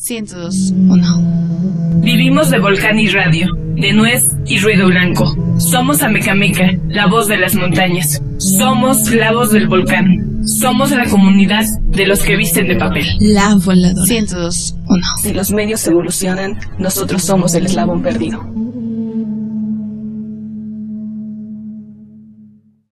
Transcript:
102.1. Vivimos de volcán y radio, de nuez y ruido blanco. Somos Amecameca, la voz de las montañas. Somos la voz del volcán. Somos la comunidad de los que visten de papel. La voladora. 102.1. Si los medios evolucionan, nosotros somos el eslabón perdido.